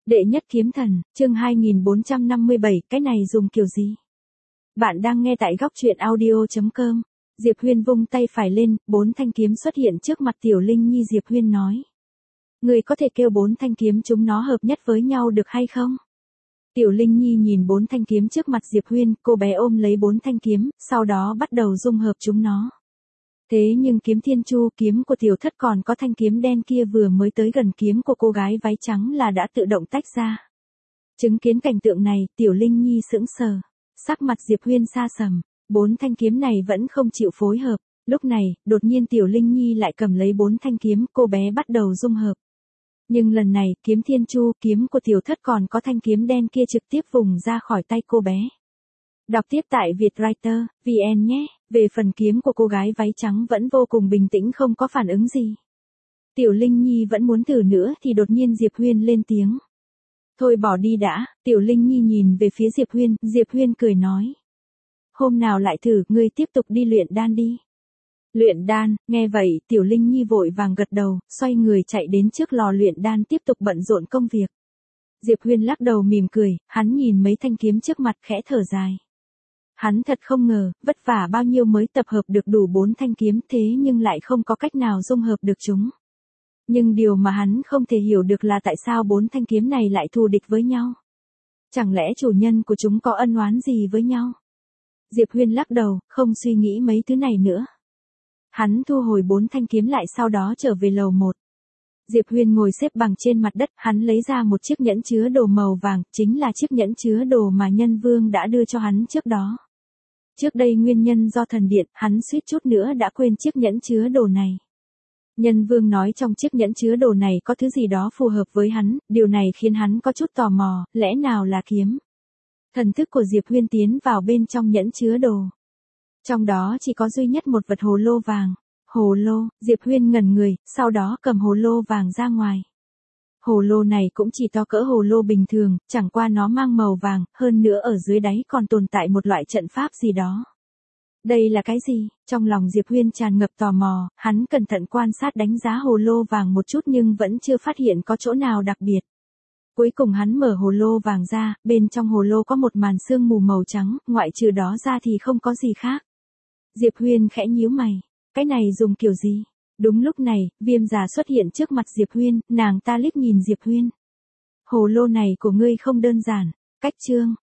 Đệ nhất kiếm thần, chương 2457, cái này dùng kiểu gì? Bạn đang nghe tại góc truyện audio.com. Diệp Huyên vung tay phải lên, 4 thanh kiếm xuất hiện trước mặt Tiểu Linh Nhi. Diệp Huyên nói. Người có thể kêu 4 thanh kiếm chúng nó hợp nhất với nhau được hay không? Tiểu Linh Nhi nhìn 4 thanh kiếm trước mặt Diệp Huyên, cô bé ôm lấy 4 thanh kiếm, sau đó bắt đầu dung hợp chúng nó. Thế nhưng kiếm Thiên Chu, kiếm của Tiểu Thất còn có thanh kiếm đen kia vừa mới tới gần kiếm của cô gái váy trắng là đã tự động tách ra. Chứng kiến cảnh tượng này, Tiểu Linh Nhi sững sờ, sắc mặt Diệp Huyên xa sầm, 4 thanh kiếm này vẫn không chịu phối hợp. Lúc này, đột nhiên Tiểu Linh Nhi lại cầm lấy 4 thanh kiếm, cô bé bắt đầu dung hợp. Nhưng lần này, kiếm Thiên Chu, kiếm của Tiểu Thất còn có thanh kiếm đen kia trực tiếp vùng ra khỏi tay cô bé. Đọc tiếp tại Vietwriter, VN nhé. Về phần kiếm của cô gái váy trắng vẫn vô cùng bình tĩnh, không có phản ứng gì. Tiểu Linh Nhi vẫn muốn thử nữa thì đột nhiên Diệp Huyên lên tiếng. Thôi bỏ đi đã. Tiểu Linh Nhi nhìn về phía Diệp Huyên cười nói. Hôm nào lại thử, ngươi tiếp tục đi luyện đan đi. Luyện đan, nghe vậy, Tiểu Linh Nhi vội vàng gật đầu, xoay người chạy đến trước lò luyện đan tiếp tục bận rộn công việc. Diệp Huyên lắc đầu mỉm cười, hắn nhìn mấy thanh kiếm trước mặt khẽ thở dài. Hắn thật không ngờ, vất vả bao nhiêu mới tập hợp được đủ 4 thanh kiếm thế nhưng lại không có cách nào dung hợp được chúng. Nhưng điều mà hắn không thể hiểu được là tại sao 4 thanh kiếm này lại thù địch với nhau. Chẳng lẽ chủ nhân của chúng có ân oán gì với nhau? Diệp Huyên lắc đầu, không suy nghĩ mấy thứ này nữa. Hắn thu hồi 4 thanh kiếm lại sau đó trở về lầu 1. Diệp Huyên ngồi xếp bằng trên mặt đất, hắn lấy ra một chiếc nhẫn chứa đồ màu vàng, chính là chiếc nhẫn chứa đồ mà Nhân Vương đã đưa cho hắn trước đó. Trước đây nguyên nhân do thần điện, hắn suýt chút nữa đã quên chiếc nhẫn chứa đồ này. Nhân Vương nói trong chiếc nhẫn chứa đồ này có thứ gì đó phù hợp với hắn, điều này khiến hắn có chút tò mò, lẽ nào là kiếm? Thần thức của Diệp Huyên tiến vào bên trong nhẫn chứa đồ. Trong đó chỉ có duy nhất một vật hồ lô vàng. Hồ lô, Diệp Huyên ngẩn người, sau đó cầm hồ lô vàng ra ngoài. Hồ lô này cũng chỉ to cỡ hồ lô bình thường, chẳng qua nó mang màu vàng, hơn nữa ở dưới đáy còn tồn tại một loại trận pháp gì đó. Đây là cái gì? Trong lòng Diệp Huyên tràn ngập tò mò, hắn cẩn thận quan sát đánh giá hồ lô vàng một chút nhưng vẫn chưa phát hiện có chỗ nào đặc biệt. Cuối cùng hắn mở hồ lô vàng ra, bên trong hồ lô có một màn sương mù màu trắng, ngoại trừ đó ra thì không có gì khác. Diệp Huyên khẽ nhíu mày, cái này dùng kiểu gì? Đúng lúc này, Viêm Già xuất hiện trước mặt Diệp Huyên, nàng ta liếc nhìn Diệp Huyên. Hồ lô này của ngươi không đơn giản, cách chương,